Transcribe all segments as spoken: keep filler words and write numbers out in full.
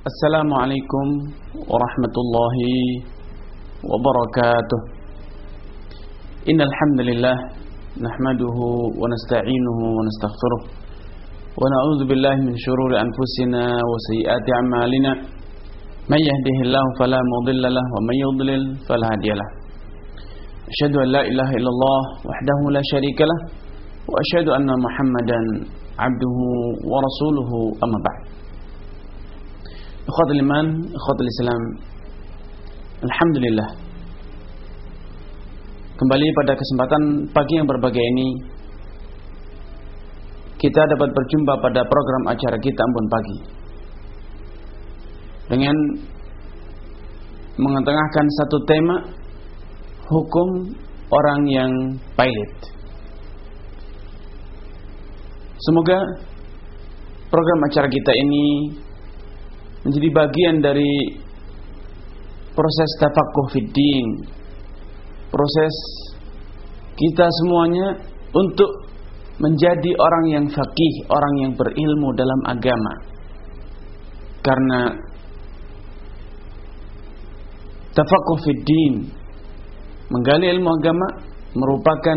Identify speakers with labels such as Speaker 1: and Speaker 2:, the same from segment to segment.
Speaker 1: Assalamualaikum warahmatullahi wabarakatuh. Innal hamdalillah nahmaduhu wa nasta'inuhu wa nastaghfiruh wa na'udzu billahi min shururi anfusina wa sayyiati a'malina. May yahdihillahu fala mudilla lahu wa may yudlil fala hadiya lahu. Asyhadu an la ilaha illallah wahdahu la syarika lah wa asyhadu anna Muhammadan abduhu wa rasuluhu, amma ba'd. Ikhwatul iman, ikhwatul Islam, alhamdulillah, kembali pada kesempatan pagi yang berbahagia ini kita dapat berjumpa pada program acara kita Ambon Pagi dengan mengetengahkan satu tema, hukum orang yang pailit. Semoga program acara kita ini menjadi bagian dari proses tafaqquh fiddin, proses kita semuanya untuk menjadi orang yang faqih, orang yang berilmu dalam agama. Karena tafaqquh fiddin, menggali ilmu agama, merupakan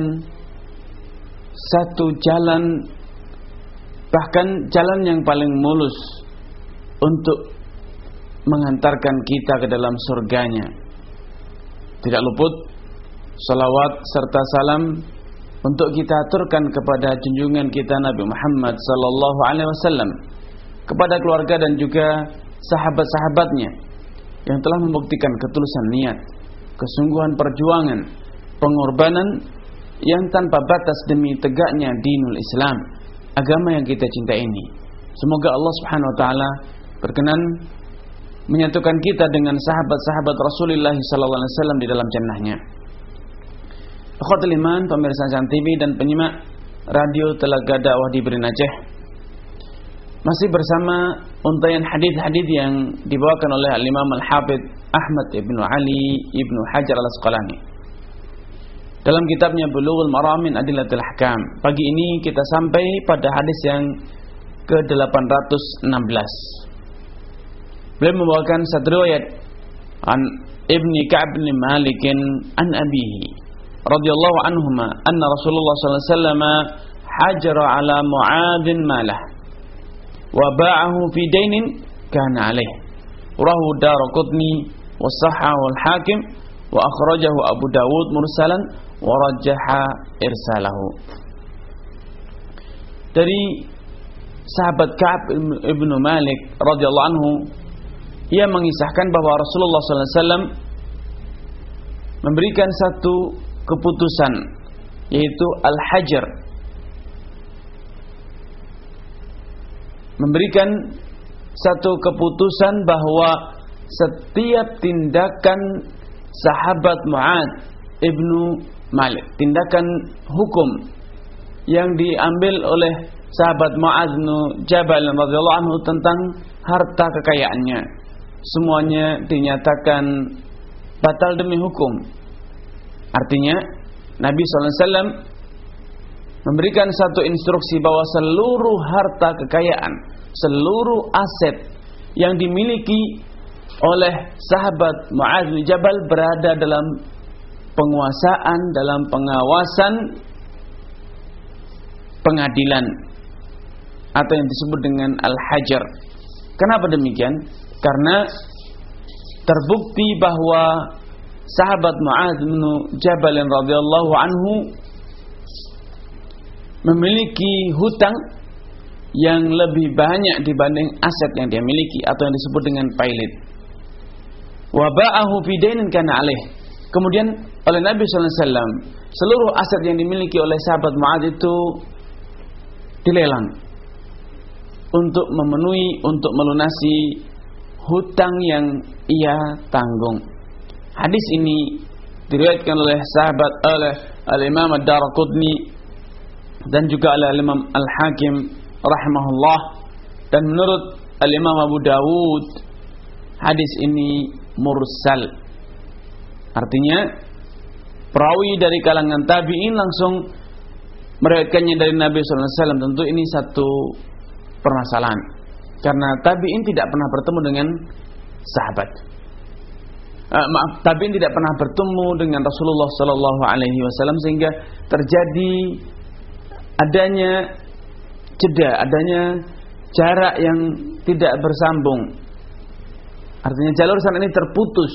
Speaker 1: satu jalan, bahkan jalan yang paling mulus untuk mengantarkan kita ke dalam surganya. Tidak luput salawat serta salam untuk kita aturkan kepada junjungan kita Nabi Muhammad sallallahu alaihi wasallam, kepada keluarga dan juga sahabat-sahabatnya yang telah membuktikan ketulusan niat, kesungguhan perjuangan, pengorbanan yang tanpa batas demi tegaknya dinul Islam, agama yang kita cintai ini. Semoga Allah Subhanahu wa taala berkenan menyatukan kita dengan sahabat-sahabat Rasulullah sallallahu alaihi wasallam di dalam jannahnya. Ikhwatul iman, pemirsa Acan T V dan penyimak radio Telaga Dakwah di Berin Aceh, masih bersama untaian hadis-hadis yang dibawakan oleh Al-Imam Al-Hafidz Ahmad Ibnu Ali Ibnu Hajar Al-Asqalani dalam kitabnya Bulughul Maram min Adillatil Ahkam. Pagi ini kita sampai pada hadis yang ke delapan ratus enam belas. Beliau membawakan satu riwayat an Ibni Ka'ab bin Malik an abihi radhiyallahu anhuma anna Rasulullah sallallahu alaihi wasallam hajara ala Mu'adz malah wa ba'ahu fi dainin kana alaih. Rawahu Daraqutni wa sahhahu al-Hakim wa akhrajahu Abu Dawud mursalan wa rajjaha irsalahu. Dari sahabat Ka'ab bin Malik radhiyallahu anhu, ia mengisahkan bahwa Rasulullah sallallahu alaihi wasallam memberikan satu keputusan, yaitu al-hajar, memberikan satu keputusan bahwa setiap tindakan sahabat Mu'adz ibnu Malik, tindakan hukum yang diambil oleh sahabat Mu'adz bin Jabal radhiyallahu anhu tentang harta kekayaannya, semuanya dinyatakan batal demi hukum. Artinya Nabi sallallahu alaihi wasallam memberikan satu instruksi bahwa seluruh harta kekayaan, seluruh aset yang dimiliki oleh sahabat Mu'adz bin Jabal berada dalam penguasaan, dalam pengawasan pengadilan atau yang disebut dengan al-hajar. Kenapa demikian? Karena terbukti bahwa sahabat Mu'adz bin Jabal radhiyallahu anhu memiliki hutang yang lebih banyak dibanding aset yang dia miliki atau yang disebut dengan pailit. Wa ba'ahu fi dainin kana alaih. Kemudian oleh Nabi sallallahu alaihi wasallam seluruh aset yang dimiliki oleh sahabat Mu'adz itu dilelang untuk memenuhi, untuk melunasi hutang yang ia tanggung. Hadis ini diriwayatkan oleh sahabat oleh Al-Imam Ad-Daraqutni dan juga oleh Al-Imam Al-Hakim rahimahullah, dan menurut Al-Imam Abu Dawud hadis ini mursal. Artinya perawi dari kalangan tabi'in langsung meriwayatkannya dari Nabi sallallahu alaihi wasallam. Tentu ini satu permasalahan. Karena tabi'in tidak pernah bertemu dengan sahabat. Uh, maaf, tabi'in tidak pernah bertemu dengan Rasulullah sallallahu alaihi wasallam sehingga terjadi adanya jeda, adanya jarak yang tidak bersambung. Artinya jalur sana ini terputus,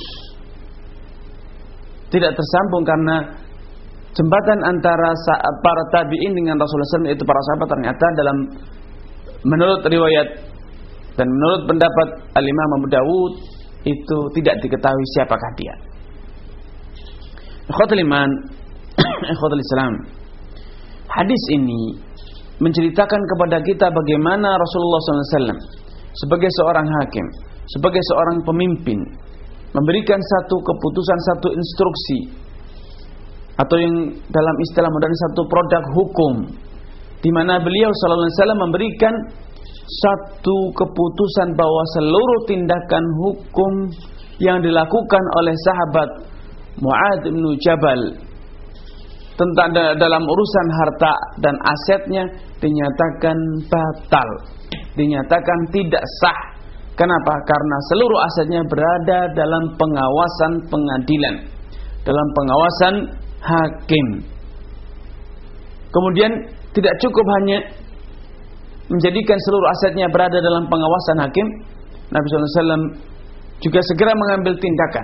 Speaker 1: tidak tersambung karena jembatan antara para tabi'in dengan Rasulullah sallallahu alaihi wasallam, yaitu para sahabat, ternyata dalam menurut riwayat dan menurut pendapat Al-Imam Abu Dawud itu tidak diketahui siapakah dia. Ikhwatul iman, ikhwatul Islam. Hadis ini menceritakan kepada kita bagaimana Rasulullah sallallahu alaihi wasallam sebagai seorang hakim, sebagai seorang pemimpin, memberikan satu keputusan, satu instruksi, atau yang dalam istilah modern satu produk hukum, di mana beliau sallallahu alaihi wasallam memberikan satu keputusan bahwa seluruh tindakan hukum yang dilakukan oleh sahabat Mu'adz bin Jabal tentang dalam urusan harta dan asetnya dinyatakan batal, dinyatakan tidak sah. Kenapa? Karena seluruh asetnya berada dalam pengawasan pengadilan, dalam pengawasan hakim. Kemudian tidak cukup hanya menjadikan seluruh asetnya berada dalam pengawasan hakim, Nabi sallallahu alaihi wasallam juga segera mengambil tindakan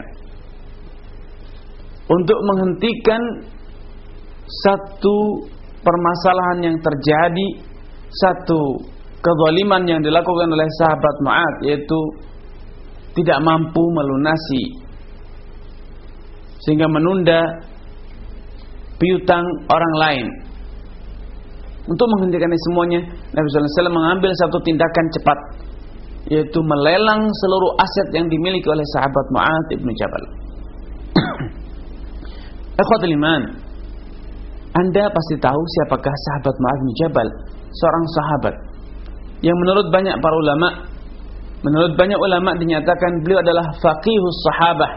Speaker 1: untuk menghentikan satu permasalahan yang terjadi, satu kezaliman yang dilakukan oleh sahabat Mu'adz, yaitu tidak mampu melunasi sehingga menunda piutang orang lain. Untuk menghentikan ini semuanya, Nabi sallallahu alaihi wasallam mengambil satu tindakan cepat, yaitu melelang seluruh aset yang dimiliki oleh sahabat Mu'adz bin Jabal. Ikhwatul iman, Anda pasti tahu siapakah sahabat Mu'adz bin Jabal, seorang sahabat yang menurut banyak para ulama, menurut banyak ulama dinyatakan beliau adalah faqihus sahabah,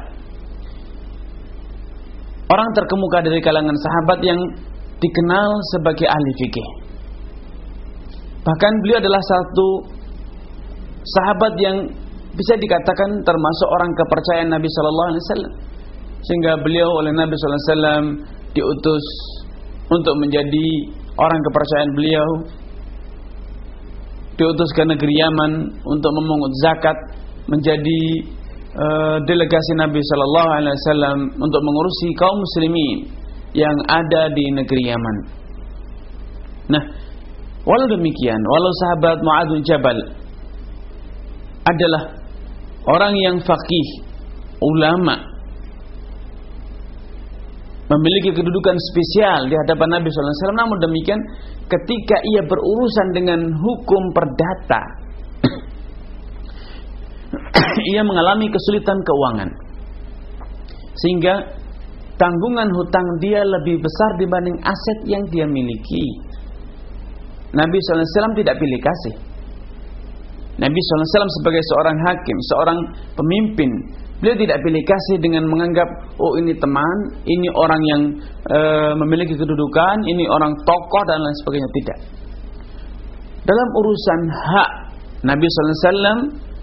Speaker 1: orang terkemuka dari kalangan sahabat yang dikenal sebagai ahli fikih. Bahkan beliau adalah satu sahabat yang bisa dikatakan termasuk orang kepercayaan Nabi sallallahu alaihi wasallam, sehingga beliau oleh Nabi sallallahu alaihi wasallam diutus untuk menjadi orang kepercayaan beliau, diutus ke negeri Yaman untuk memungut zakat, menjadi uh, delegasi Nabi sallallahu alaihi wasallam untuk mengurusi kaum muslimin yang ada di negeri Yaman. Nah, walau demikian, walau sahabat Mu'adz bin Jabal adalah orang yang faqih, ulama, memiliki kedudukan spesial di hadapan Nabi sallallahu alaihi wasallam, namun demikian ketika ia berurusan dengan hukum perdata ia mengalami kesulitan keuangan, sehingga tanggungan hutang dia lebih besar dibanding aset yang dia miliki. Nabi sallallahu alaihi wasallam tidak pilih kasih. Nabi sallallahu alaihi wasallam sebagai seorang hakim, seorang pemimpin, beliau tidak pilih kasih dengan menganggap, oh ini teman, ini orang yang e, memiliki kedudukan, ini orang tokoh dan lain sebagainya. Tidak. Dalam urusan hak, Nabi sallallahu alaihi wasallam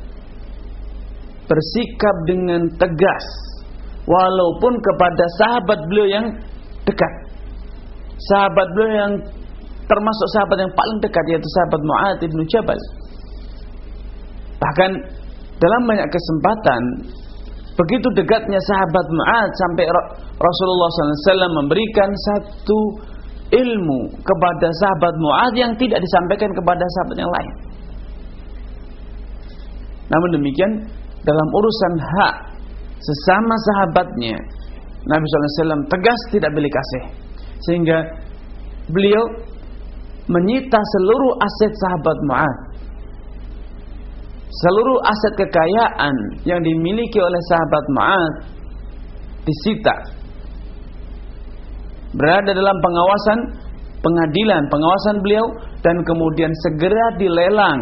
Speaker 1: bersikap dengan tegas, walaupun kepada sahabat beliau yang dekat, sahabat beliau yang termasuk sahabat yang paling dekat, yaitu sahabat Mu'adz bin Jabal. Bahkan dalam banyak kesempatan, begitu dekatnya sahabat Mu'adz sampai Rasulullah sallallahu alaihi wasallam memberikan satu ilmu kepada sahabat Mu'adz yang tidak disampaikan kepada sahabat yang lain. Namun demikian, dalam urusan hak sesama sahabatnya, Nabi sallallahu alaihi wasallam tegas, tidak pilih kasih, sehingga beliau menyita seluruh aset sahabat Mu'adz, seluruh aset kekayaan yang dimiliki oleh sahabat Mu'adz disita, berada dalam pengawasan pengadilan, pengawasan beliau, dan kemudian segera dilelang.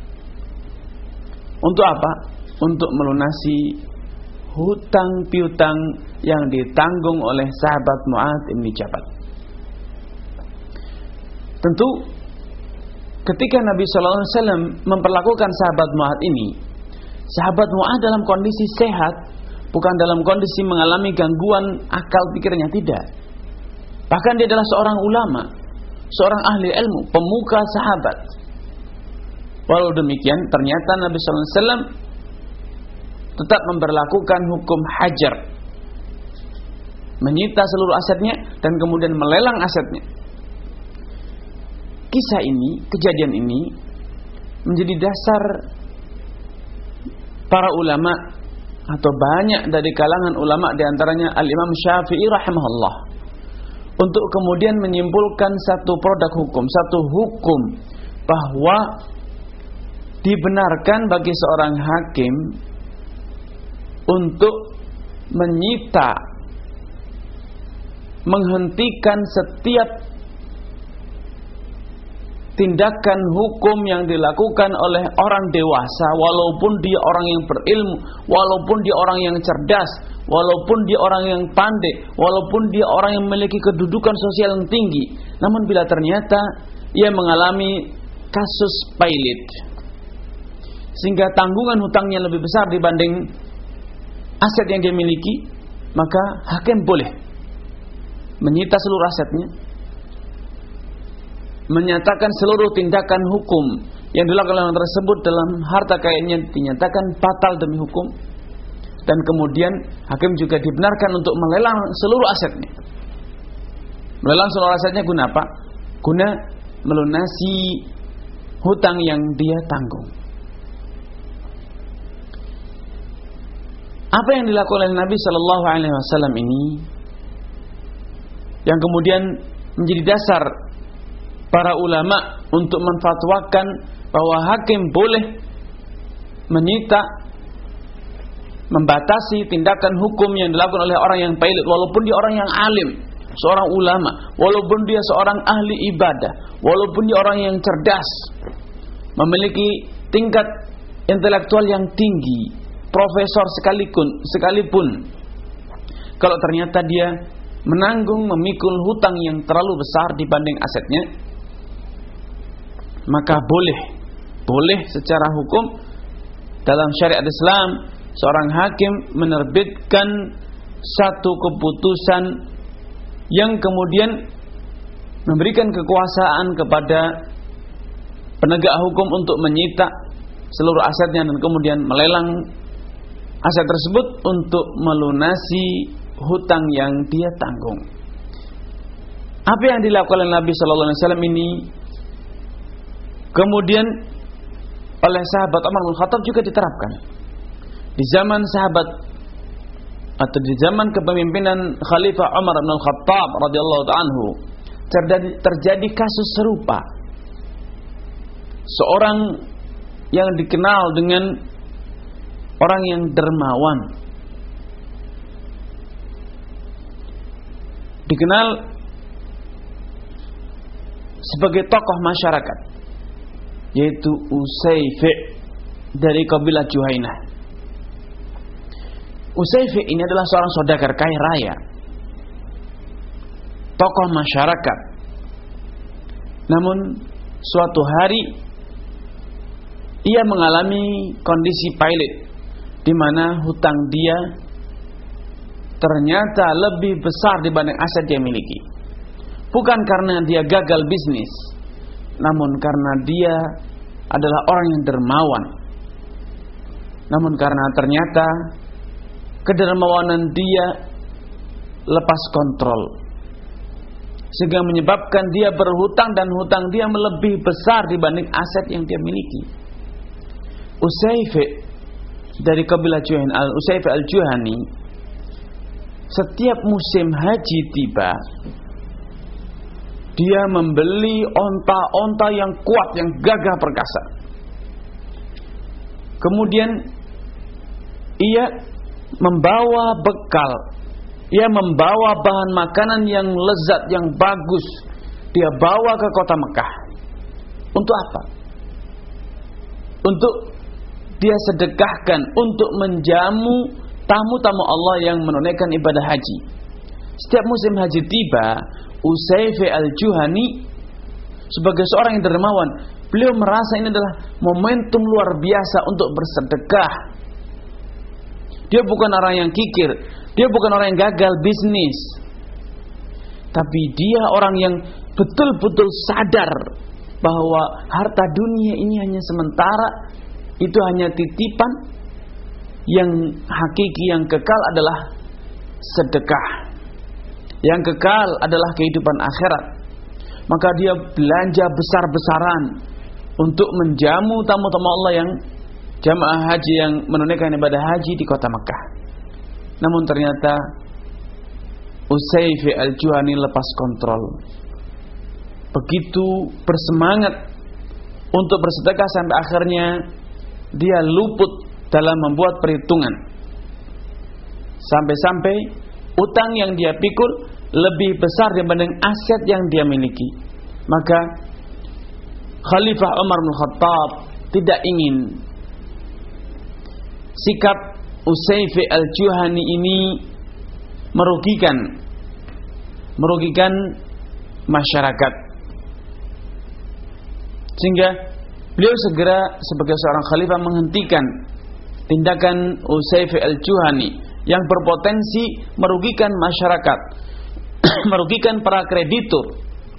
Speaker 1: Untuk apa? Untuk melunasi hutang piutang yang ditanggung oleh sahabat Mu'adz bin Jabal. Tentu ketika Nabi sallallahu alaihi wasallam memperlakukan sahabat Mu'adz ini, sahabat Mu'adz dalam kondisi sehat, bukan dalam kondisi mengalami gangguan akal pikirnya, tidak. Bahkan dia adalah seorang ulama, seorang ahli ilmu, pemuka sahabat. Walau demikian, ternyata Nabi sallallahu alaihi wasallam tetap memberlakukan hukum hajar, menyita seluruh asetnya dan kemudian melelang asetnya. Kisah ini, kejadian ini menjadi dasar para ulama atau banyak dari kalangan ulama, diantaranya Al-Imam Syafi'i rahimahullah, untuk kemudian menyimpulkan satu produk hukum, satu hukum bahwa dibenarkan bagi seorang hakim untuk menyita, menghentikan setiap tindakan hukum yang dilakukan oleh orang dewasa, walaupun dia orang yang berilmu, walaupun dia orang yang cerdas, walaupun dia orang yang pandai, walaupun dia orang yang memiliki kedudukan sosial yang tinggi, namun bila ternyata ia mengalami kasus pailit sehingga tanggungan hutangnya lebih besar dibanding aset yang dia miliki, maka hakim boleh menyita seluruh asetnya, menyatakan seluruh tindakan hukum yang dilakukan orang tersebut dalam harta kekayaannya dinyatakan batal demi hukum, dan kemudian hakim juga dibenarkan untuk melelang seluruh asetnya. Melelang seluruh asetnya guna apa? Guna melunasi hutang yang dia tanggung. Apa yang dilakukan oleh Nabi Shallallahu Alaihi Wasallam ini, yang kemudian menjadi dasar para ulama untuk menfatwakan bahwa hakim boleh menyita, membatasi tindakan hukum yang dilakukan oleh orang yang pailit, walaupun dia orang yang alim, seorang ulama, walaupun dia seorang ahli ibadah, walaupun dia orang yang cerdas, memiliki tingkat intelektual yang tinggi, profesor sekalipun, sekalipun kalau ternyata dia menanggung, memikul hutang yang terlalu besar dibanding asetnya, maka boleh, boleh secara hukum dalam syariat Islam seorang hakim menerbitkan satu keputusan yang kemudian memberikan kekuasaan kepada penegak hukum untuk menyita seluruh asetnya dan kemudian melelang aset tersebut untuk melunasi hutang yang dia tanggung. Apa yang dilakukan oleh Nabi Sallallahu Alaihi Wasallam ini kemudian oleh sahabat Umar bin Khattab juga diterapkan di zaman sahabat atau di zaman kepemimpinan Khalifah Umar bin Khattab radhiyallahu anhu. Terjadi, terjadi kasus serupa. Seorang yang dikenal dengan orang yang dermawan, dikenal sebagai tokoh masyarakat, yaitu Usayfi' dari kabilah Juhainah. Usayfi' ini adalah seorang saudagar kaya raya, tokoh masyarakat. Namun suatu hari ia mengalami kondisi pailit, di mana hutang dia ternyata lebih besar dibanding aset dia miliki. Bukan karena dia gagal bisnis, namun karena dia adalah orang yang dermawan. Namun karena ternyata kedermawanan dia lepas kontrol, sehingga menyebabkan dia berhutang dan hutang dia melebihi besar dibanding aset yang dia miliki. Usayfi' dari kabilah Juhainah, Al-Usayfi Al-Juhani, setiap musim haji tiba, dia membeli onta-onta yang kuat, yang gagah perkasa. Kemudian ia membawa bekal, ia membawa bahan makanan yang lezat, yang bagus, dia bawa ke kota Mekah. Untuk apa? Untuk dia sedekahkan, untuk menjamu tamu-tamu Allah yang menunaikan ibadah haji. Setiap musim haji tiba, Usayfi Al-Juhani sebagai seorang yang dermawan, beliau merasa ini adalah momentum luar biasa untuk bersedekah. Dia bukan orang yang kikir, dia bukan orang yang gagal bisnis, tapi dia orang yang betul-betul sadar bahwa harta dunia ini hanya sementara, itu hanya titipan. Yang hakiki, yang kekal adalah sedekah. Yang kekal adalah kehidupan akhirat. Maka dia belanja besar-besaran untuk menjamu tamu-tamu Allah yang jamaah haji, yang menunaikan ibadah haji di kota Mekah. Namun ternyata Utsaifi Al-Juhani lepas kontrol. Begitu bersemangat untuk bersedekah sampai akhirnya dia luput dalam membuat perhitungan. Sampai-sampai utang yang dia pikul lebih besar dibanding aset yang dia miliki. Maka Khalifah Umar bin Khattab tidak ingin sikap Utsaifi Al-Juhani ini merugikan merugikan masyarakat, sehingga beliau segera sebagai seorang khalifah menghentikan tindakan Utsaifi Al-Juhani yang berpotensi merugikan masyarakat, merugikan para kreditur.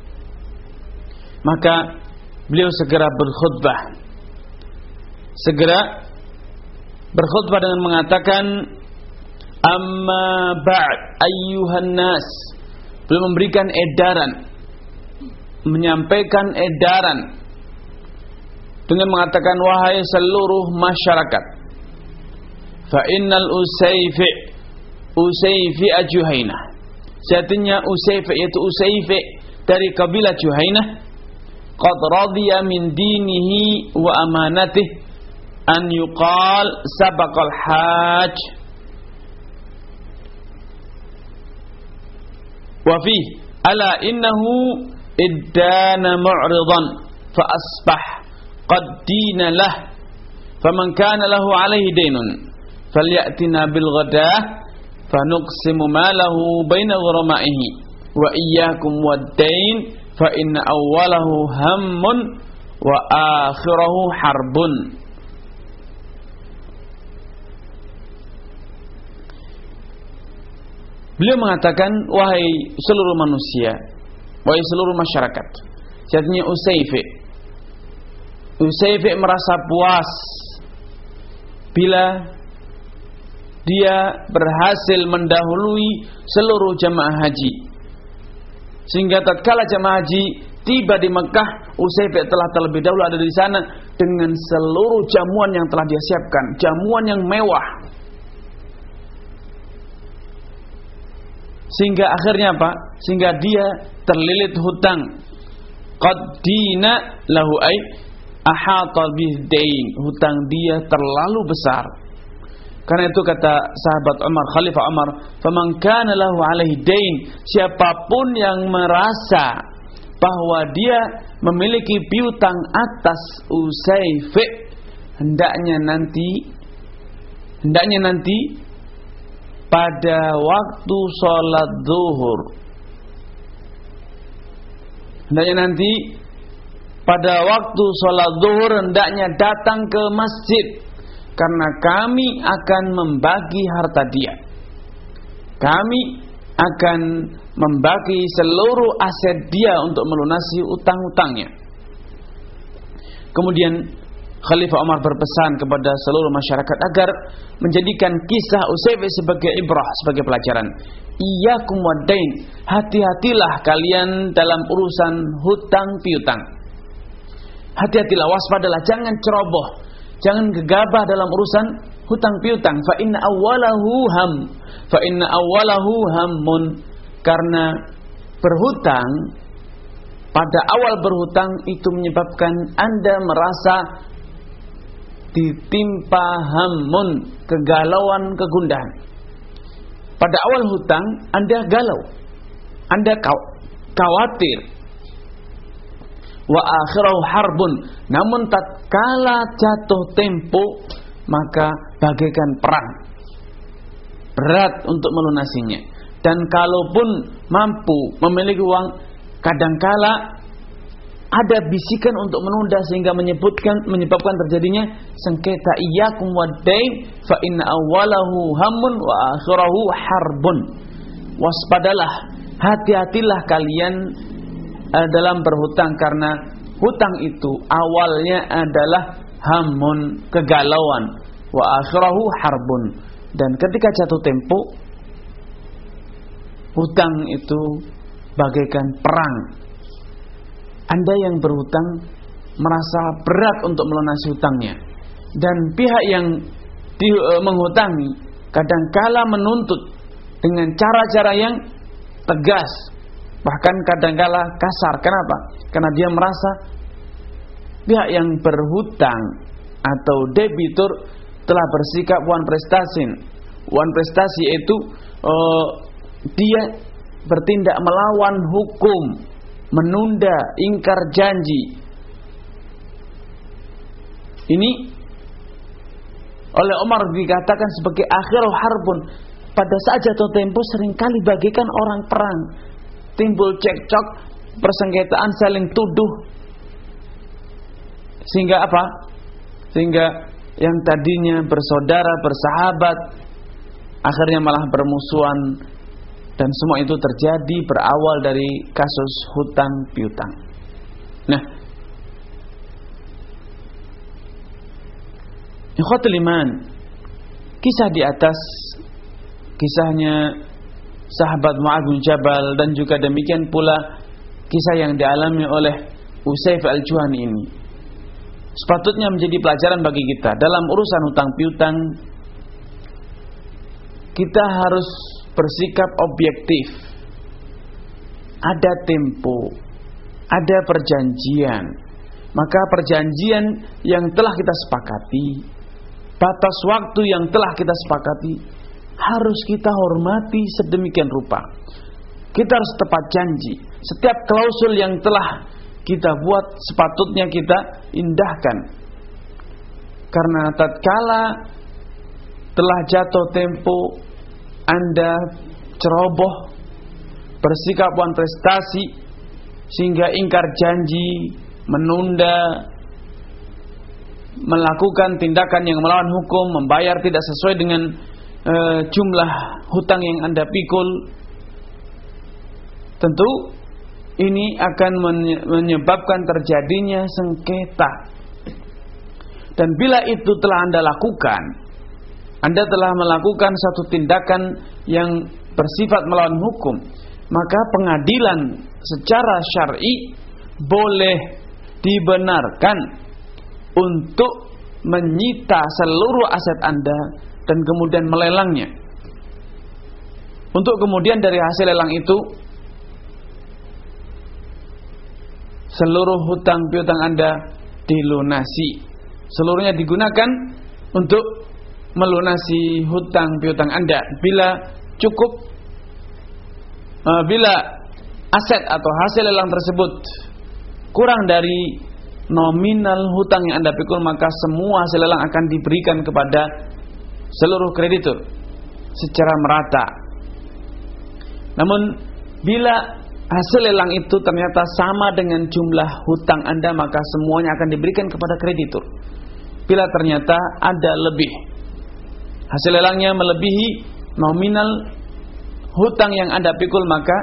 Speaker 1: Maka beliau segera berkhutbah. Segera berkhutbah dengan mengatakan, amma ba'd ayyuhan nas. Beliau memberikan edaran, menyampaikan edaran dengan mengatakan, wahai seluruh masyarakat, fa innal Utsaifi Utsaifi Al-Juhainah, satunya Utsaifi yaitu Utsaifi dari kabilah Juhainah, qad radiya min dinihi wa amanatihi an yuqal sabaqal hajj wa fi ala innahu iddana mu'ridan fa asbah qad dina lah faman kana lahu alaihi daynun falyatina bil ghadah fanuqsimu malahu baina ghurama'ihi wa iyyakum wad-dain fa inna awwalahu hammun wa akhirahu harbun. Beliau mengatakan, wahai seluruh manusia, wahai seluruh masyarakat, jadinya Utsaifi Utsaifi merasa puas bila dia berhasil mendahului seluruh jamaah haji, sehingga tatkala jamaah haji tiba di Mekah, Utsaifi telah terlebih dahulu ada di sana dengan seluruh jamuan yang telah dia siapkan, jamuan yang mewah. Sehingga akhirnya apa? Sehingga dia terlilit hutang. Qad dina lahu ay ahata bihdain. Hutang dia terlalu besar. Karena itu kata sahabat Umar, Khalifah Umar, faman kana lahu alaihi dain, siapapun yang merasa bahwa dia memiliki piutang atas Utsaifi, hendaknya nanti hendaknya nanti pada waktu sholat zuhur, hendaknya nanti pada waktu sholat zuhur hendaknya datang ke masjid, karena kami akan membagi harta dia, kami akan membagi seluruh aset dia untuk melunasi utang-utangnya. Kemudian Khalifah Umar berpesan kepada seluruh masyarakat agar menjadikan kisah Utsaifi sebagai ibrah, sebagai pelajaran. Iyyakum wad-dain, hati-hatilah kalian dalam urusan hutang piutang. Hati-hatilah, waspadalah, jangan ceroboh, jangan gegabah dalam urusan hutang piutang. Fa inna awwalahu ham, fa inna awwalahu hammun, karena berhutang, pada awal berhutang itu menyebabkan Anda merasa ditimpa hammun, kegalauan, kegundahan. Pada awal hutang Anda galau, Anda khawatir. Wa akhirahu harbun, namun tatkala jatuh tempo maka bagaikan perang, berat untuk melunasinya. Dan kalaupun mampu memiliki uang, kadangkala ada bisikan untuk menunda sehingga menyebutkan menyebabkan terjadinya sengketa. Iyyakum wad-dain fa inna awwalahu hammun wa akhirahu harbun. Waspadalah, hati-hatilah kalian uh, dalam berhutang, karena hutang itu awalnya adalah hamun, kegalauan, wa akhirahu harbun, dan ketika jatuh tempo hutang itu bagaikan perang. Anda yang berhutang merasa berat untuk melunasi hutangnya, dan pihak yang di, e, menghutangi kadangkala menuntut dengan cara-cara yang tegas, bahkan kadangkala kasar. Kenapa? Karena dia merasa pihak yang berhutang atau debitur telah bersikap wan prestasin. Wan prestasi itu e, dia bertindak melawan hukum, menunda, ingkar janji. Ini oleh Umar dikatakan sebagai akhirul harbun. Pada saat jatuh tempo seringkali bagaikan orang perang, timbul cekcok, persengketaan, saling tuduh, sehingga apa? Sehingga yang tadinya bersaudara, bersahabat, akhirnya malah bermusuhan. Dan semua itu terjadi berawal dari kasus hutang piutang. Nah, ikhwatul iman, kisah di atas, kisahnya sahabat Mu'adz bin Jabal, dan juga demikian pula kisah yang dialami oleh Usaif al-Juhani ini sepatutnya menjadi pelajaran bagi kita. Dalam urusan hutang piutang, kita harus bersikap objektif. Ada tempo, ada perjanjian. Maka perjanjian yang telah kita sepakati, batas waktu yang telah kita sepakati, harus kita hormati sedemikian rupa. Kita harus tepat janji. Setiap klausul yang telah kita buat sepatutnya kita indahkan. Karena tatkala telah jatuh tempo, Anda ceroboh, bersikap wan prestasi, sehingga ingkar janji, menunda, melakukan tindakan yang melawan hukum, membayar tidak sesuai dengan e, jumlah hutang yang Anda pikul, tentu ini akan menyebabkan terjadinya sengketa. Dan bila itu telah Anda lakukan, Anda telah melakukan satu tindakan yang bersifat melawan hukum, maka pengadilan secara syar'i boleh dibenarkan untuk menyita seluruh aset Anda dan kemudian melelangnya, untuk kemudian dari hasil lelang itu seluruh hutang piutang Anda dilunasi. Seluruhnya digunakan untuk melunasi hutang piutang Anda. Bila cukup, uh, bila aset atau hasil lelang tersebut kurang dari nominal hutang yang Anda pikul, maka semua hasil lelang akan diberikan kepada seluruh kreditur secara merata. Namun bila hasil lelang itu ternyata sama dengan jumlah hutang Anda, maka semuanya akan diberikan kepada kreditur. Bila ternyata ada lebih, hasil lelangnya melebihi nominal hutang yang Anda pikul, maka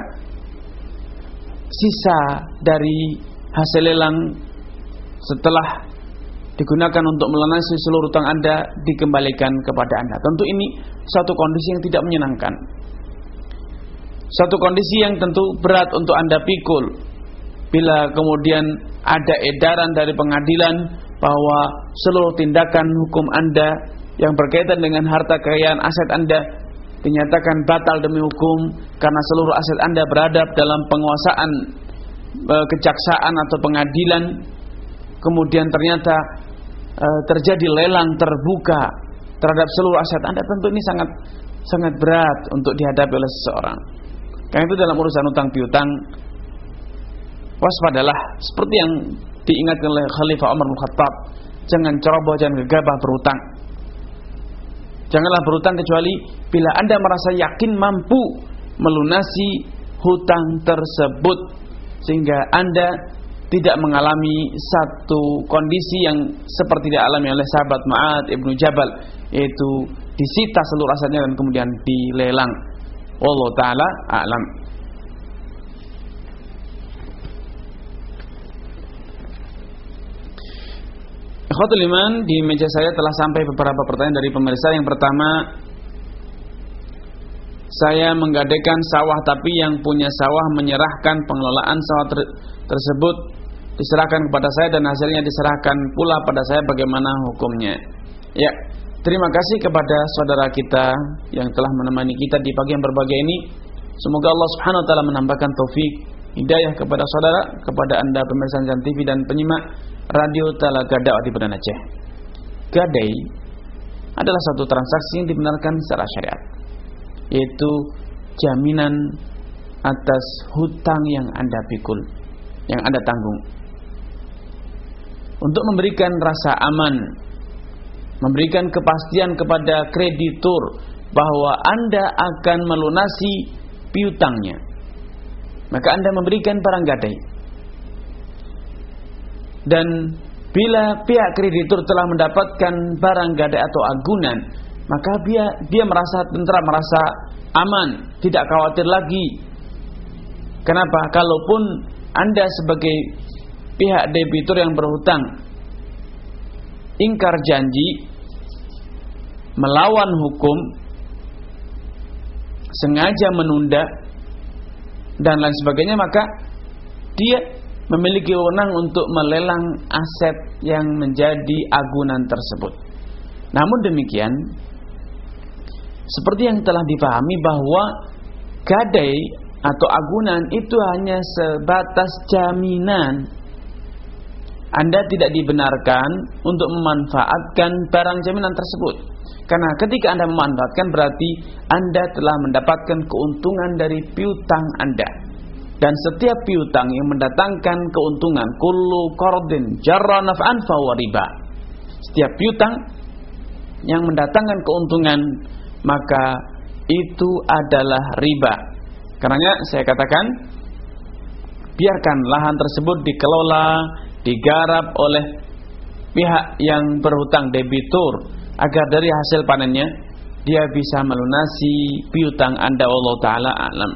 Speaker 1: sisa dari hasil lelang setelah digunakan untuk melunasi seluruh hutang Anda dikembalikan kepada Anda. Tentu ini suatu kondisi yang tidak menyenangkan, satu kondisi yang tentu berat untuk Anda pikul. Bila kemudian ada edaran dari pengadilan bahwa seluruh tindakan hukum Anda yang berkaitan dengan harta kekayaan aset Anda dinyatakan batal demi hukum karena seluruh aset Anda berada dalam penguasaan e, kejaksaan atau pengadilan, kemudian ternyata e, terjadi lelang terbuka terhadap seluruh aset Anda, tentu ini sangat sangat berat untuk dihadapi oleh seseorang. Karena itu dalam urusan hutang piutang, waspadalah seperti yang diingatkan oleh Khalifah Umar bin Khattab, jangan ceroboh, jangan gegabah berhutang. Janganlah berhutang kecuali bila Anda merasa yakin mampu melunasi hutang tersebut, sehingga Anda tidak mengalami satu kondisi yang seperti dialami oleh sahabat Mu'adz ibnu Jabal, yaitu disita seluruh asetnya dan kemudian dilelang. Wallahu taala a'lam. Ikhwatul iman, di meja saya telah sampai beberapa pertanyaan dari pemirsa. Yang pertama, saya menggadaikan sawah tapi yang punya sawah menyerahkan pengelolaan sawah ter tersebut diserahkan kepada saya dan hasilnya diserahkan pula pada saya, bagaimana hukumnya? Ya, terima kasih kepada saudara kita yang telah menemani kita di pagi yang berbahagia ini. Semoga Allah Subhanahu wa taala menambahkan taufik hidayah kepada saudara, kepada Anda pemirsa Insan T V dan penyimak Radio Talaga Dakwah di Banda Aceh. Gadai adalah satu transaksi yang dibenarkan secara syariat, yaitu jaminan atas hutang yang Anda pikul, yang Anda tanggung, untuk memberikan rasa aman, memberikan kepastian kepada kreditur bahwa Anda akan melunasi piutangnya. Maka Anda memberikan barang gadai. Dan bila pihak kreditur telah mendapatkan barang gadai atau agunan, maka dia dia merasa tentram, merasa aman, tidak khawatir lagi. Kenapa? Kalaupun Anda sebagai pihak debitur yang berhutang ingkar janji, melawan hukum, sengaja menunda dan lain sebagainya, maka dia memiliki wewenang untuk melelang aset yang menjadi agunan tersebut. Namun demikian, seperti yang telah dipahami bahwa gadai atau agunan itu hanya sebatas jaminan. Anda tidak dibenarkan untuk memanfaatkan barang jaminan tersebut. Karena ketika Anda memanfaatkan, berarti Anda telah mendapatkan keuntungan dari piutang Anda. Dan setiap piutang yang mendatangkan keuntungan, kullu qardin jarra naf'an fahuwa riba. Setiap piutang yang mendatangkan keuntungan, maka itu adalah riba. Karenanya saya katakan, biarkan lahan tersebut dikelola, digarap oleh pihak yang berhutang, debitur, agar dari hasil panennya dia bisa melunasi piutang Anda. Allah taala a'lam.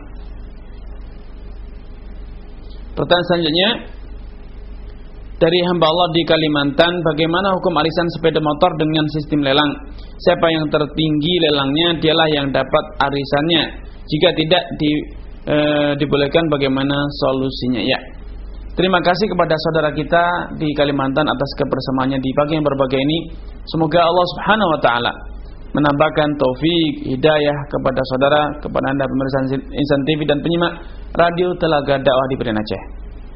Speaker 1: Pertanyaan selanjutnya dari hamba Allah di Kalimantan, bagaimana hukum arisan sepeda motor dengan sistem lelang? Siapa yang tertinggi lelangnya, dialah yang dapat arisannya. Jika tidak di, e, dibolehkan, bagaimana solusinya? Ya, terima kasih kepada saudara kita di Kalimantan atas kebersamaannya di pagi yang berbahagia ini. Semoga Allah Subhanahu wa taala menambahkan taufik hidayah kepada saudara, kepada Anda pemirsa Insan T V dan penyimak Radio Telaga Dakwah di Banda Aceh.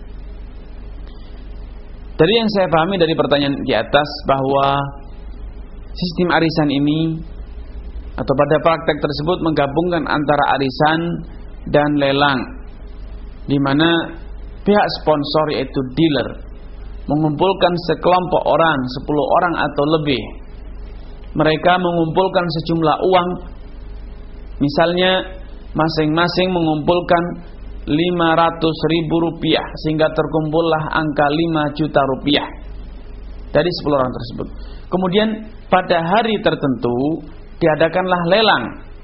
Speaker 1: Dari yang saya pahami dari pertanyaan di atas, bahwa sistem arisan ini atau pada praktek tersebut menggabungkan antara arisan dan lelang, di mana pihak sponsor yaitu dealer mengumpulkan sekelompok orang, sepuluh orang atau lebih. Mereka mengumpulkan sejumlah uang, misalnya masing-masing mengumpulkan lima ratus ribu rupiah, sehingga terkumpullah angka lima juta rupiah dari sepuluh orang tersebut. Kemudian pada hari tertentu diadakanlah lelang,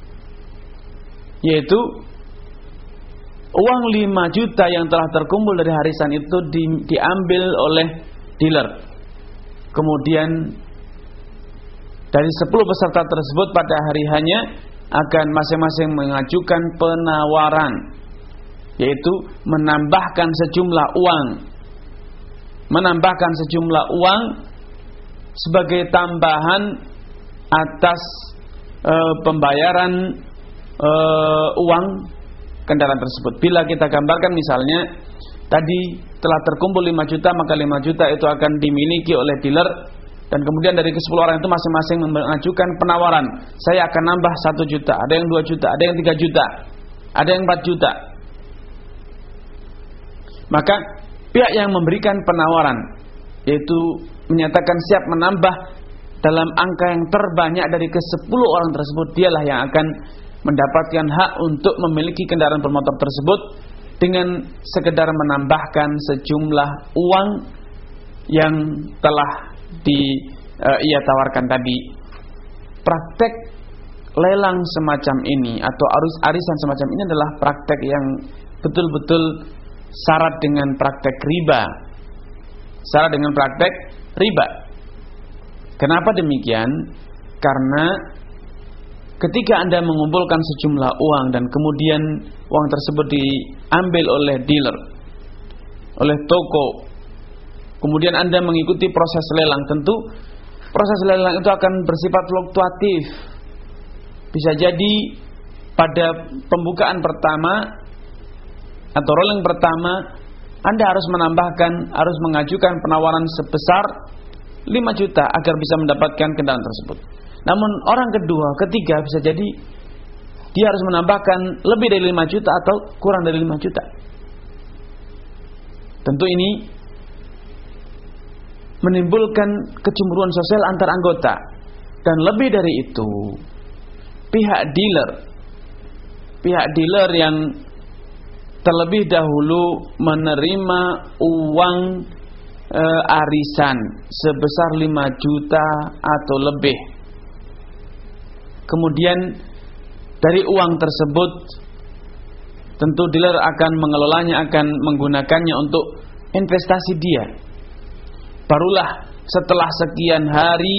Speaker 1: yaitu uang lima juta yang telah terkumpul dari harisan itu di, diambil oleh dealer. Kemudian dari sepuluh peserta tersebut pada hari hanya akan masing-masing mengajukan penawaran, yaitu menambahkan sejumlah uang, menambahkan sejumlah uang sebagai tambahan atas e, pembayaran e, uang kendaraan tersebut. Bila kita gambarkan misalnya tadi telah terkumpul lima juta, maka lima juta itu akan dimiliki oleh dealer, dan kemudian dari ke sepuluh orang itu masing-masing mengajukan penawaran, saya akan nambah satu juta, ada yang dua juta, ada yang tiga juta, ada yang empat juta. Maka pihak yang memberikan penawaran, yaitu menyatakan siap menambah dalam angka yang terbanyak dari ke sepuluh orang tersebut, dialah yang akan mendapatkan hak untuk memiliki kendaraan bermotor tersebut dengan sekedar menambahkan sejumlah uang yang telah di uh, ia tawarkan tadi. Praktek lelang semacam ini atau aris-arisan semacam ini adalah praktek yang betul-betul syarat dengan praktek riba. Syarat dengan praktek riba. Kenapa demikian? Karena ketika Anda mengumpulkan sejumlah uang dan kemudian uang tersebut diambil oleh dealer, oleh toko, kemudian Anda mengikuti proses lelang, tentu proses lelang itu akan bersifat fluktuatif. Bisa jadi pada pembukaan pertama atau rolling pertama Anda harus menambahkan, harus mengajukan penawaran sebesar lima juta agar bisa mendapatkan kendaraan tersebut. Namun orang kedua, ketiga bisa jadi dia harus menambahkan lebih dari lima juta atau kurang dari lima juta. Tentu ini menimbulkan kecemburuan sosial antar anggota. Dan lebih dari itu, pihak dealer Pihak dealer yang terlebih dahulu menerima uang e, arisan sebesar lima juta atau lebih, kemudian dari uang tersebut tentu dealer akan mengelolanya, akan menggunakannya untuk investasi dia. Barulah setelah sekian hari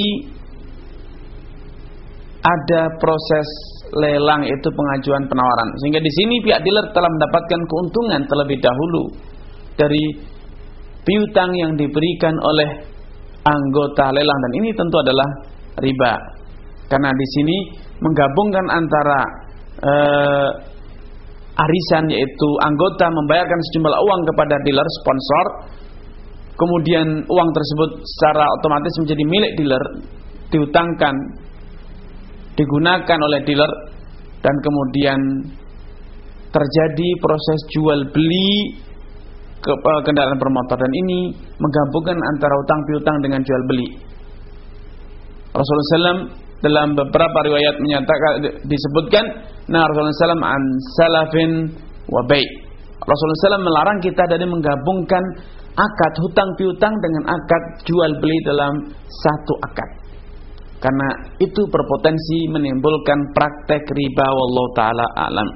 Speaker 1: ada proses lelang, itu pengajuan penawaran. Sehingga di sini pihak dealer telah mendapatkan keuntungan terlebih dahulu dari piutang yang diberikan oleh anggota lelang, dan ini tentu adalah riba. Karena di sini menggabungkan antara eh, arisan, yaitu anggota membayarkan sejumlah uang kepada dealer sponsor, kemudian uang tersebut secara otomatis menjadi milik dealer, diutangkan, digunakan oleh dealer, dan kemudian terjadi proses jual beli ke, uh, kendaraan bermotor, dan ini menggabungkan antara utang piutang dengan jual beli. Rasulullah shallallahu alaihi wasallam dalam beberapa riwayat menyatakan, disebutkan, nah Rasulullah shallallahu alaihi wasallam an salafin wa bai'. Rasulullah shallallahu alaihi wasallam melarang kita dari menggabungkan akad hutang piutang dengan akad jual beli dalam satu akad, karena itu berpotensi menimbulkan praktek riba. Wallahu taala alam.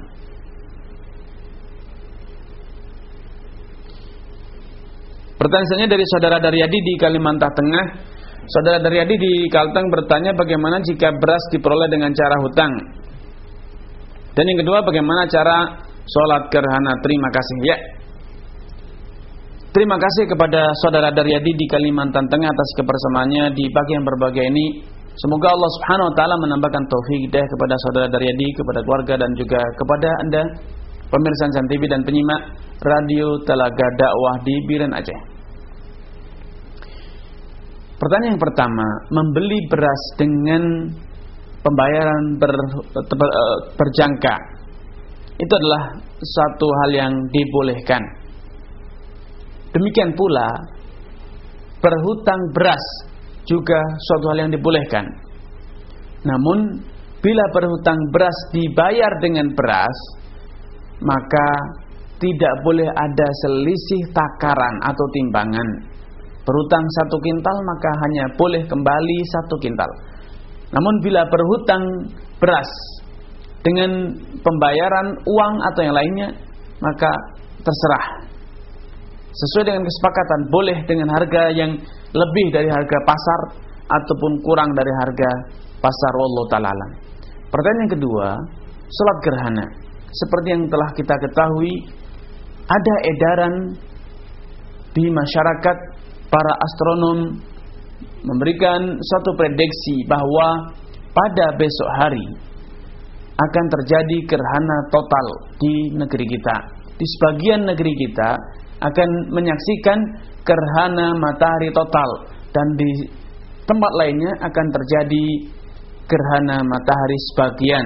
Speaker 1: Pertanyaan selanjutnya dari saudara Daryadi di Kalimantan Tengah. Saudara Daryadi di Kalteng bertanya, bagaimana jika beras diperoleh dengan cara hutang? Dan yang kedua, bagaimana cara sholat gerhana? Terima kasih. Ya, terima kasih kepada saudara Daryadi di Kalimantan Tengah atas kebersamaannya di pagi yang berbahagia ini. Semoga Allah Subhanahu wa taala menambahkan taufik hidayah kepada saudara Daryadi, kepada keluarga, dan juga kepada Anda pemirsa Insan T V dan penyimak Radio Telaga Dakwah di Biren Aceh. Pertanyaan yang pertama, membeli beras dengan pembayaran ber, ber, berjangka itu adalah satu hal yang dibolehkan. Demikian pula berhutang beras juga suatu hal yang dibolehkan. Namun bila berhutang beras dibayar dengan beras, maka tidak boleh ada selisih takaran atau timbangan. Berhutang satu kintal maka hanya boleh kembali satu kintal. Namun bila berhutang beras dengan pembayaran uang atau yang lainnya, maka terserah. Sesuai dengan kesepakatan, boleh dengan harga yang lebih dari harga pasar ataupun kurang dari harga pasar. Wallahu ta'ala alam. Pertanyaan yang kedua, sholat gerhana. Seperti yang telah kita ketahui, ada edaran di masyarakat, para astronom memberikan suatu prediksi bahwa pada besok hari akan terjadi gerhana total di negeri kita. Di sebagian negeri kita akan menyaksikan gerhana matahari total, dan di tempat lainnya akan terjadi gerhana matahari sebagian.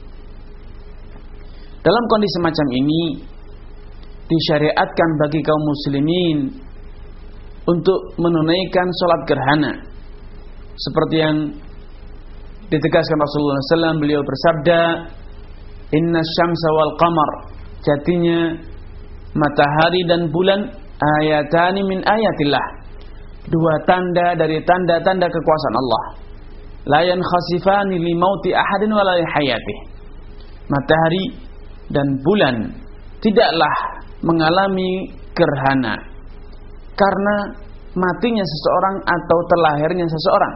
Speaker 1: Dalam kondisi semacam ini disyariatkan bagi kaum muslimin untuk menunaikan sholat gerhana, seperti yang ditegaskan Rasulullah shallallahu alaihi wasallam. Beliau bersabda, Inna syamsa wal qamar, jatinya matahari dan bulan ayatani min ayatillah, dua tanda dari tanda-tanda kekuasaan Allah. La yankhasifani li mauti ahadin wala li hayatih. Matahari dan bulan tidaklah mengalami gerhana karena matinya seseorang atau terlahirnya seseorang.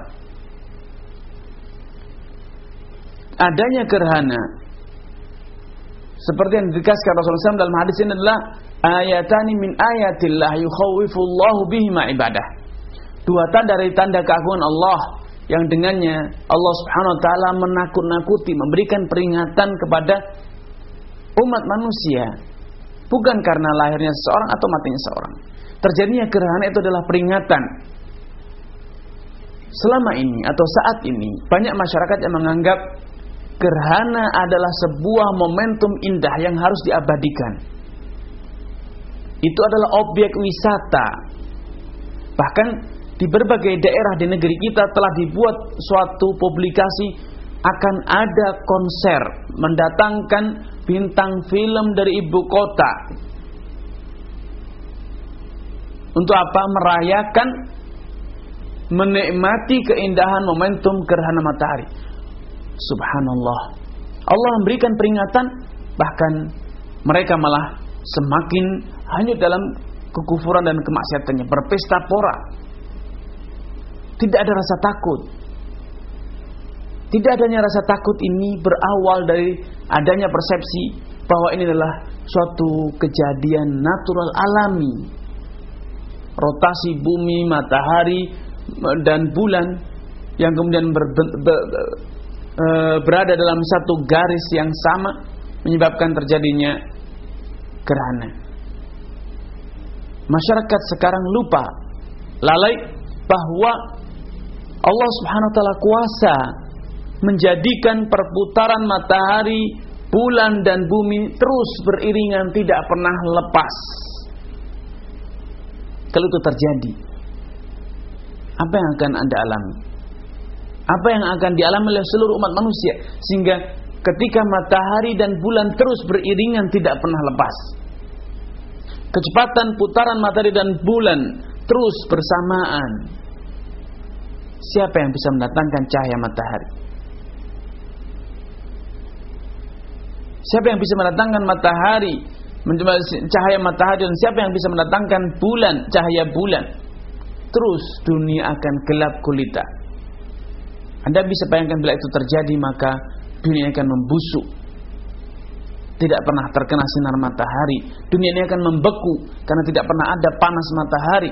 Speaker 1: Adanya gerhana seperti yang ditegaskan Rasulullah shallallahu alaihi wasallam dalam hadis ini adalah ayatani min ayatillah yukhawwifullahu bihima ibadah. Dua tanda dari tanda keagungan Allah yang dengannya Allah Subhanahu wa taala menakut-nakuti, memberikan peringatan kepada umat manusia, bukan karena lahirnya seseorang atau matinya seseorang. Terjadinya gerhana itu adalah peringatan. Selama ini atau saat ini banyak masyarakat yang menganggap gerhana adalah sebuah momentum indah yang harus diabadikan. Itu adalah objek wisata. Bahkan di berbagai daerah di negeri kita telah dibuat suatu publikasi akan ada konser mendatangkan bintang film dari ibu kota. Untuk apa? Merayakan, menikmati keindahan momentum gerhana matahari. Subhanallah. Allah memberikan peringatan, bahkan mereka malah semakin hanyut dalam kekufuran dan kemaksiatannya, berpesta pora. Tidak ada rasa takut. Tidak adanya rasa takut ini berawal dari adanya persepsi bahwa ini adalah suatu kejadian natural alami. Rotasi bumi, matahari dan bulan yang kemudian ber, ber, ber, berada dalam satu garis yang sama menyebabkan terjadinya gerhana. Masyarakat sekarang lupa, lalai bahwa Allah Subhanahu wa taala kuasa menjadikan perputaran matahari, bulan dan bumi terus beriringan, tidak pernah lepas. Kalau itu terjadi, apa yang akan Anda alami? Apa yang akan dialami oleh seluruh umat manusia? Sehingga ketika matahari dan bulan terus beriringan, tidak pernah lepas, kecepatan putaran matahari dan bulan terus bersamaan, siapa yang bisa mendatangkan cahaya matahari? Siapa yang bisa mendatangkan matahari, cahaya matahari, dan siapa yang bisa mendatangkan bulan, cahaya bulan? Terus dunia akan gelap gulita. Anda bisa bayangkan bila itu terjadi, maka dunia akan membusuk, tidak pernah terkena sinar matahari. Dunia ini akan membeku karena tidak pernah ada panas matahari.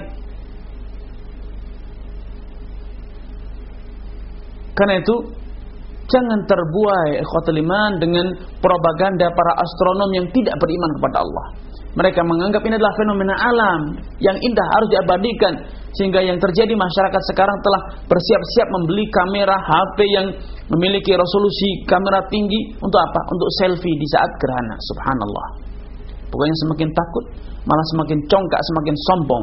Speaker 1: Karena itu jangan terbuai ikhwatul iman dengan propaganda para astronom yang tidak beriman kepada Allah. Mereka menganggap ini adalah fenomena alam yang indah, harus diabadikan. Sehingga yang terjadi, masyarakat sekarang telah bersiap-siap membeli kamera H P yang memiliki resolusi kamera tinggi. Untuk apa? Untuk selfie di saat gerhana. Subhanallah. Pokoknya semakin takut, malah semakin congkak, semakin sombong.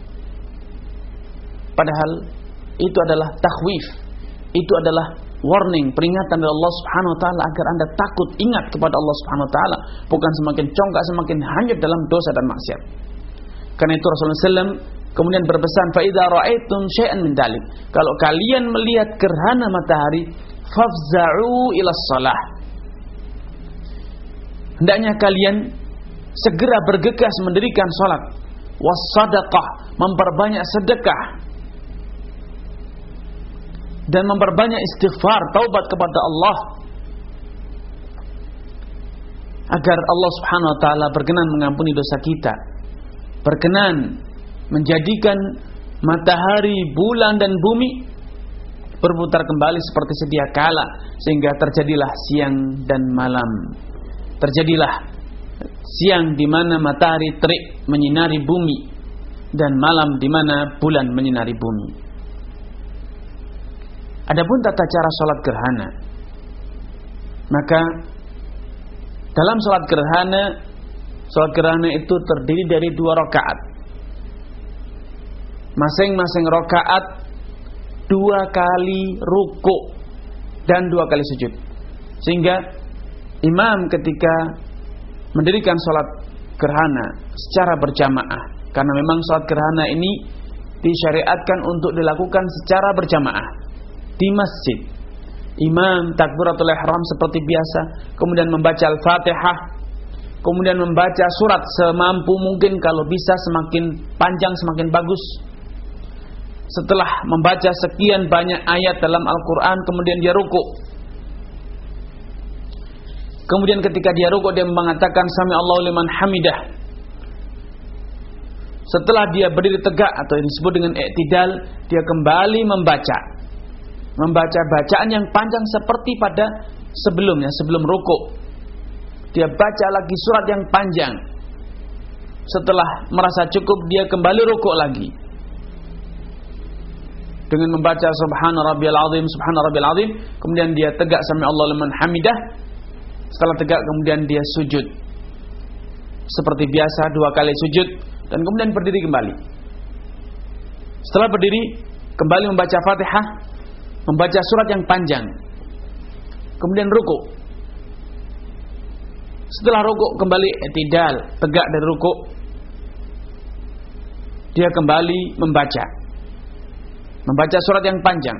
Speaker 1: Padahal itu adalah takhwif, itu adalah warning, peringatan dari Allah Subhanahu wa taala agar Anda takut, ingat kepada Allah Subhanahu wa taala, bukan semakin congkak, semakin hanyut dalam dosa dan maksiat. Karena itu Rasulullah shallallahu alaihi wasallam kemudian berpesan, fa idza ra'aitum syai'an min dzalik, kalau kalian melihat gerhana matahari, fafza'u ila shalah, hendaknya kalian segera bergegas mendirikan salat, wassadaqah, memperbanyak sedekah, dan memperbanyak istighfar, taubat kepada Allah, agar Allah Subhanahu wa taala berkenan mengampuni dosa kita, berkenan menjadikan matahari, bulan dan bumi berputar kembali seperti sedia kala, sehingga terjadilah siang dan malam. Terjadilah siang di mana matahari terik menyinari bumi, dan malam di mana bulan menyinari bumi. Adapun tata cara sholat gerhana, maka dalam sholat gerhana, sholat gerhana itu terdiri dari dua rakaat. Masing-masing rakaat dua kali ruku dan dua kali sujud. Sehingga imam ketika mendirikan sholat gerhana secara berjamaah, karena memang salat gerhana ini disyariatkan untuk dilakukan secara berjamaah di masjid. Imam takbiratul ihram seperti biasa, kemudian membaca Al-Fatihah, kemudian membaca surat semampu mungkin, kalau bisa semakin panjang semakin bagus. Setelah membaca sekian banyak ayat dalam Al-Quran, kemudian dia rukuk. Kemudian ketika dia rukuk, dia mengatakan Sami Allahu liman hamidah. Setelah dia berdiri tegak atau yang disebut dengan i'tidal, dia kembali membaca Membaca bacaan yang panjang seperti pada sebelumnya, sebelum rukuk. Dia baca lagi surat yang panjang. Setelah merasa cukup, dia kembali rukuk lagi dengan membaca Subhana Rabbiyal Azim, Subhana Rabbiyal Azim. Kemudian dia tegak Sami Allahu liman hamidah. Setelah tegak, kemudian dia sujud seperti biasa, dua kali sujud, dan kemudian berdiri kembali. Setelah berdiri, kembali membaca Fatihah, membaca surat yang panjang, kemudian rukuk. Setelah rukuk, kembali i'tidal, tegak dari rukuk. Dia kembali membaca Membaca surat yang panjang.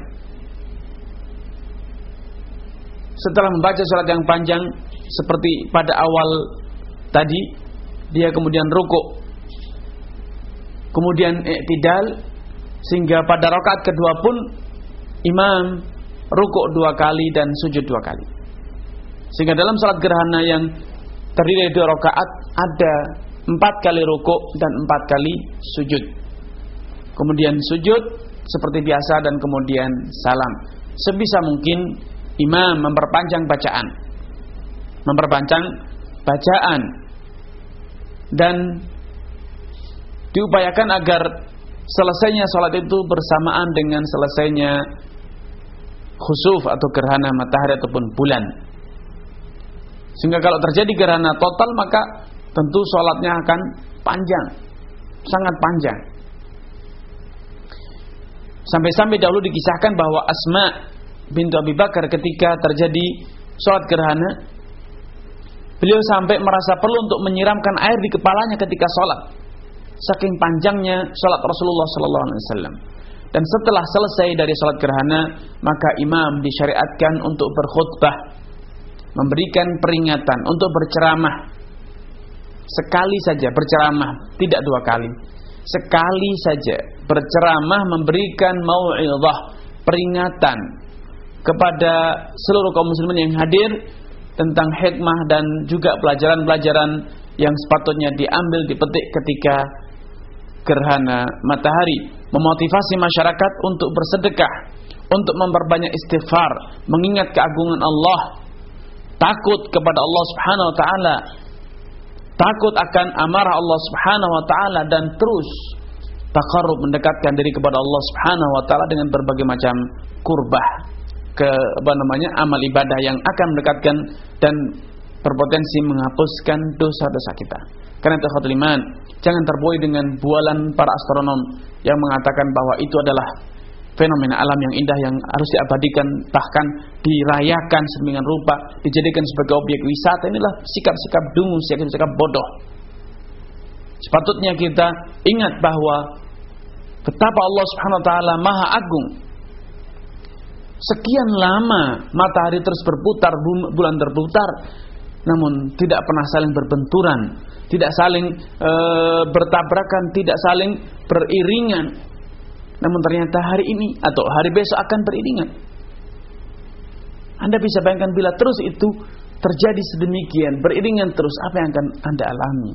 Speaker 1: Setelah membaca surat yang panjang seperti pada awal tadi, dia kemudian rukuk, kemudian i'tidal, sehingga pada rakaat kedua pun imam rukuk dua kali dan sujud dua kali. Sehingga dalam salat gerhana yang terdiri dari dua rakaat ada empat kali rukuk dan empat kali sujud. Kemudian sujud seperti biasa dan kemudian salam. Sebisa mungkin imam memperpanjang bacaan, memperpanjang bacaan dan diupayakan agar selesainya salat itu bersamaan dengan selesainya khusuf atau gerhana matahari ataupun bulan. Sehingga kalau terjadi gerhana total, maka tentu salatnya akan panjang, sangat panjang. Sampai-sampai dahulu dikisahkan bahwa Asma bintu Abi Bakar ketika terjadi salat gerhana, beliau sampai merasa perlu untuk menyiramkan air di kepalanya ketika salat, saking panjangnya salat Rasulullah sallallahu alaihi wasallam. Dan setelah selesai dari salat gerhana, maka imam disyariatkan untuk berkhutbah, memberikan peringatan, untuk berceramah. Sekali saja berceramah, tidak dua kali. Sekali saja berceramah, memberikan mau'izah, peringatan kepada seluruh kaum muslimin yang hadir tentang hikmah dan juga pelajaran-pelajaran yang sepatutnya diambil, dipetik ketika gerhana matahari. Memotivasi masyarakat untuk bersedekah, untuk memperbanyak istighfar, mengingat keagungan Allah, takut kepada Allah Subhanahu wa taala, takut akan amarah Allah Subhanahu wa taala, dan terus taqarrub, mendekatkan diri kepada Allah Subhanahu wa taala dengan berbagai macam kurbah, ke apa namanya amal ibadah yang akan mendekatkan dan berpotensi menghapuskan dosa-dosa kita. Karena itu ikhwatul iman, jangan terbuai dengan bualan para astronom yang mengatakan bahwa itu adalah fenomena alam yang indah yang harus diabadikan, bahkan dirayakan sedemikian rupa, dijadikan sebagai objek wisata. Inilah sikap-sikap dungu, sikap-sikap bodoh. Sepatutnya kita ingat bahwa betapa Allah Subhanahu wa taala Maha Agung. Sekian lama matahari terus berputar, bulan terputar, namun tidak pernah saling berbenturan, tidak saling e, bertabrakan, tidak saling beriringan. Namun ternyata hari ini atau hari besok akan beriringan. Anda bisa bayangkan bila terus itu terjadi sedemikian, beriringan terus, apa yang akan Anda alami?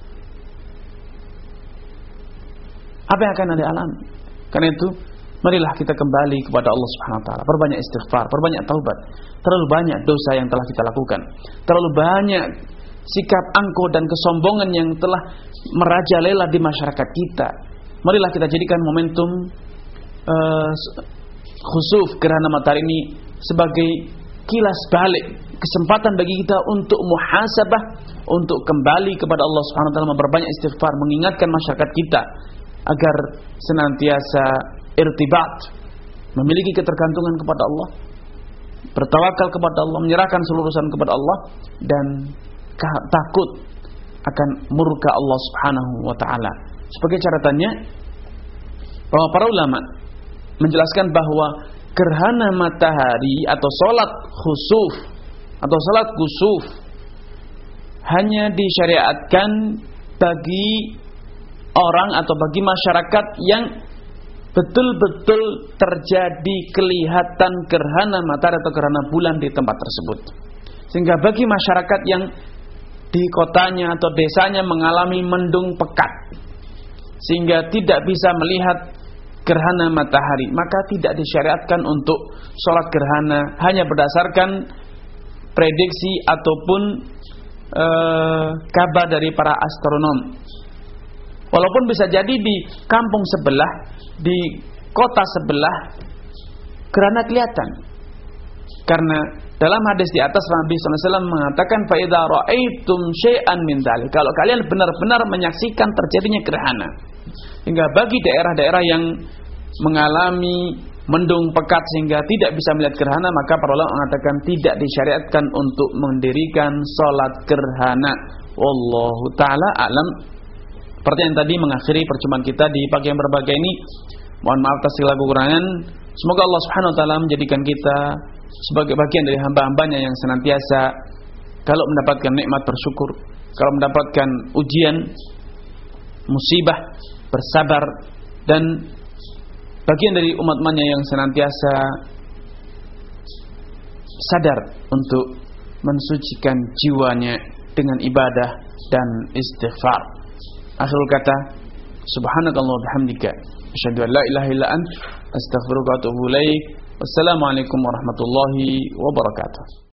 Speaker 1: Apa yang akan Anda alami? Karena itu, marilah kita kembali kepada Allah Subhanahu wa taala, perbanyak istighfar, perbanyak taubat. Terlalu banyak dosa yang telah kita lakukan, terlalu banyak sikap angkuh dan kesombongan yang telah merajalela di masyarakat kita. Marilah kita jadikan momentum uh, khusuf gerhana matahari ini sebagai kilas balik, kesempatan bagi kita untuk muhasabah, untuk kembali kepada Allah Subhanahu wa taala, memperbanyak istighfar, mengingatkan masyarakat kita agar senantiasa irtibat, memiliki ketergantungan kepada Allah, bertawakal kepada Allah, menyerahkan seluruh urusan kepada Allah, dan takut akan murka Allah Subhanahu wa taala. Sebagai catatannya bahwa para ulama menjelaskan bahwa gerhana matahari atau salat khusuf atau salat kusuf hanya disyariatkan bagi orang atau bagi masyarakat yang betul-betul terjadi kelihatan gerhana matahari atau gerhana bulan di tempat tersebut. Sehingga bagi masyarakat yang di kotanya atau desanya mengalami mendung pekat sehingga tidak bisa melihat gerhana matahari, maka tidak disyariatkan untuk sholat gerhana hanya berdasarkan prediksi ataupun eh, kabar dari para astronom. Walaupun bisa jadi di kampung sebelah, di kota sebelah gerhana kelihatan. Karena dalam hadis di atas Nabi sallallahu alaihi wasallam mengatakan fa idza ra'aitum syai'an min dzalik, kalau kalian benar-benar menyaksikan terjadinya gerhana. Hingga bagi daerah-daerah yang mengalami mendung pekat sehingga tidak bisa melihat gerhana, maka para ulama mengatakan tidak disyariatkan untuk mendirikan salat gerhana. Wallahu taala alam. Seperti yang tadi mengakhiri perjumpaan kita di pagi yang berbahagia ini, mohon maaf atas segala kekurangan. Semoga Allah Subhanahu wa taala menjadikan kita sebagai bagian dari hamba-hambanya yang senantiasa kalau mendapatkan nikmat bersyukur, kalau mendapatkan ujian, musibah, bersabar, dan bagian dari umat-umatnya yang senantiasa sadar untuk mensucikan jiwanya dengan ibadah dan istighfar. Akhirul kata, subhanakallah bihamdika, asyhadu an la ilaha illa ant, astaghfiruka wa atubu ilaik. Wassalamualaikum warahmatullahi wabarakatuh.